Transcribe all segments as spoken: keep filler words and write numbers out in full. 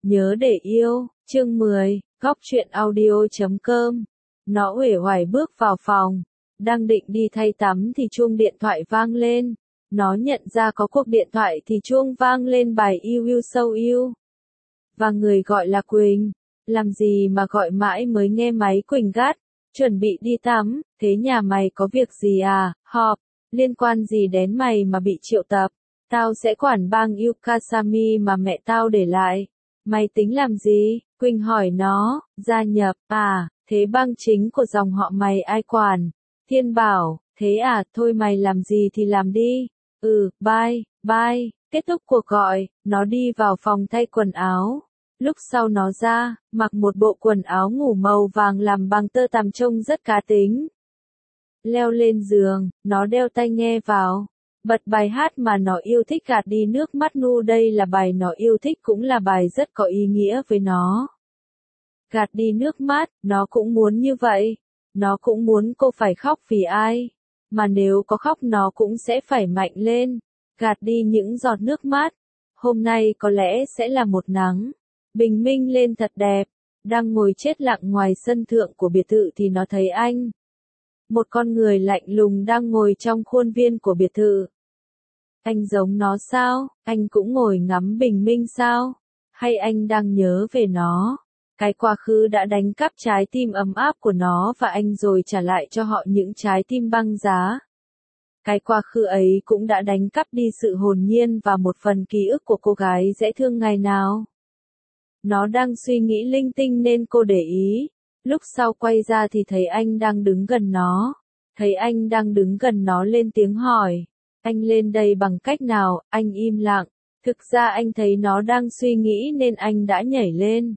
Nhớ để yêu, chương mười, góc truyện audio chấm com. Nó uể oải bước vào phòng, đang định đi thay tắm thì chuông điện thoại vang lên. Nó nhận ra có cuộc điện thoại thì chuông vang lên bài yêu yêu so yêu. Và người gọi là Quỳnh. Làm gì mà gọi mãi mới nghe máy. Quỳnh gắt, chuẩn bị đi tắm, thế nhà mày có việc gì à? Họp, liên quan gì đến mày mà bị triệu tập? Tao sẽ quản bang Yukasami mà mẹ tao để lại. Mày tính làm gì? Quỳnh hỏi nó. Gia nhập. À, thế bang chính của dòng họ mày ai quản? Thiên bảo. Thế à, thôi mày làm gì thì làm đi. Ừ, bye, bye. Kết thúc cuộc gọi, nó đi vào phòng thay quần áo. Lúc sau nó ra, mặc một bộ quần áo ngủ màu vàng làm bằng tơ tằm trông rất cá tính. Leo lên giường, nó đeo tai nghe vào. Bật bài hát mà nó yêu thích. Gạt đi nước mắt nu. Đây là bài nó yêu thích, cũng là bài rất có ý nghĩa với nó. Gạt đi nước mắt, nó cũng muốn như vậy. Nó cũng muốn cô phải khóc vì ai. Mà nếu có khóc nó cũng sẽ phải mạnh lên. Gạt đi những giọt nước mắt. Hôm nay có lẽ sẽ là một nắng bình minh lên thật đẹp. Đang ngồi chết lặng ngoài sân thượng của biệt thự thì nó thấy anh. Một con người lạnh lùng đang ngồi trong khuôn viên của biệt thự. Anh giống nó sao? Anh cũng ngồi ngắm bình minh sao? Hay anh đang nhớ về nó? Cái quá khứ đã đánh cắp trái tim ấm áp của nó và anh rồi trả lại cho họ những trái tim băng giá. Cái quá khứ ấy cũng đã đánh cắp đi sự hồn nhiên và một phần ký ức của cô gái dễ thương ngày nào. Nó đang suy nghĩ linh tinh nên cô để ý. Lúc sau quay ra thì thấy anh đang đứng gần nó. Thấy anh đang đứng gần nó lên tiếng hỏi. Anh lên đây bằng cách nào? Anh im lặng. Thực ra anh thấy nó đang suy nghĩ nên anh đã nhảy lên.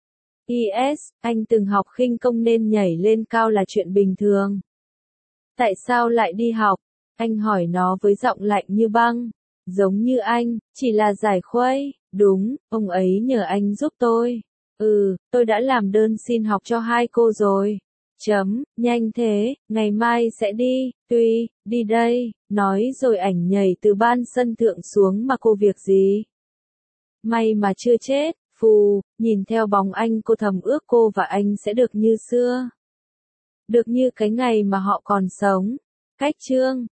Yes, anh từng học khinh công nên nhảy lên cao là chuyện bình thường. Tại sao lại đi học? Anh hỏi nó với giọng lạnh như băng. Giống như anh, chỉ là giải khuây. Đúng, ông ấy nhờ anh giúp tôi. Ừ, tôi đã làm đơn xin học cho hai cô rồi. Chấm, nhanh thế, ngày mai sẽ đi. Tuy, đi đây, nói rồi ảnh nhảy từ ban sân thượng xuống. Mà cô việc gì? May mà chưa chết. Phù, nhìn theo bóng anh cô thầm ước cô và anh sẽ được như xưa. Được như cái ngày mà họ còn sống. Cách chương